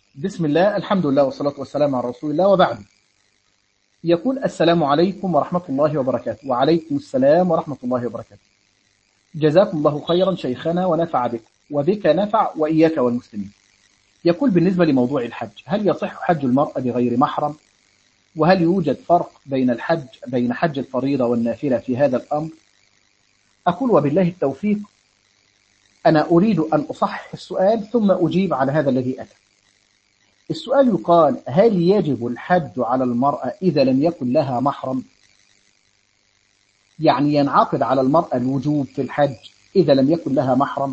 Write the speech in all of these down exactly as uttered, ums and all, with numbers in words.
بسم الله، الحمد لله والصلاة والسلام على رسول الله، وبعد. يقول: السلام عليكم ورحمة الله وبركاته. وعليكم السلام ورحمة الله وبركاته. جزاكم الله خيرا شيخنا ونفع بك وبك نفع وإياك والمسلمين. يقول: بالنسبة لموضوع الحج، هل يصح حج المرأة بغير محرم؟ وهل يوجد فرق بين الحج بين حج الفريضة والنافلة في هذا الأمر؟ أقول: وبالله التوفيق. أنا أريد أن أصحح السؤال ثم أجيب على هذا الذي أتى. السؤال يقال: هل يجب الحج على المرأة إذا لم يكن لها محرم؟ يعني ينعقد على المرأة الوجوب في الحج إذا لم يكن لها محرم؟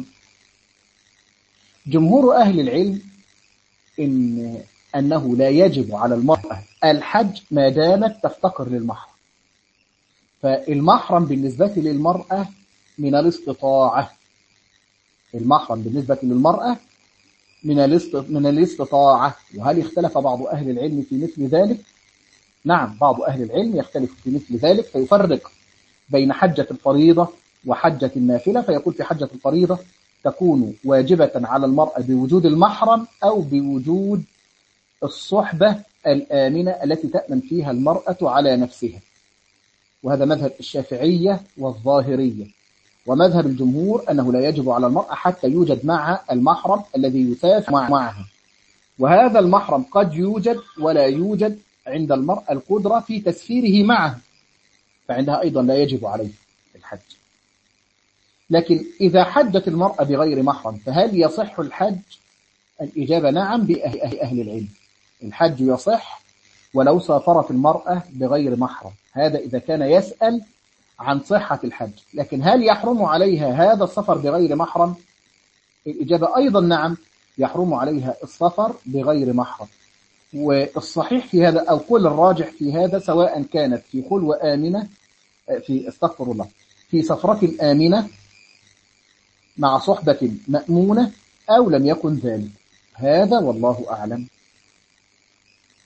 جمهور أهل العلم إن أنه لا يجب على المرأة الحج ما دامت تفتقر للمحرم. فالمحرم بالنسبة للمرأة من الاستطاعة. المحرم بالنسبة للمرأة من من الاستطاعة. وهل اختلف بعض أهل العلم في مثل ذلك؟ نعم، بعض أهل العلم يختلف في مثل ذلك، فيفرق بين حجة الفريضة وحجة النافلة، فيقول: في حجة الفريضة تكون واجبة على المرأة بوجود المحرم أو بوجود الصحبة الآمنة التي تأمن فيها المرأة على نفسها. وهذا مذهب الشافعية والظاهرية. ومذهب الجمهور أنه لا يجب على المرأة حتى يوجد معها المحرم الذي يسافر معها. وهذا المحرم قد يوجد ولا يوجد عند المرأة القدرة في تسفيره معه، فعندها أيضا لا يجب عليه الحج. لكن إذا حجت المرأة بغير محرم فهل يصح الحج؟ الإجابة نعم بأهل أهل العلم. الحج يصح ولو سافرت المرأة بغير محرم، هذا إذا كان يسأل عن صحة الحج. لكن هل يحرم عليها هذا السفر بغير محرم؟ الإجابة أيضا نعم، يحرم عليها السفر بغير محرم. والصحيح في هذا أو كل الراجح في هذا، سواء كانت في خلوة آمنة في استغفر الله في سفرة آمنة مع صحبة مأمونة أو لم يكن ذلك. هذا والله أعلم.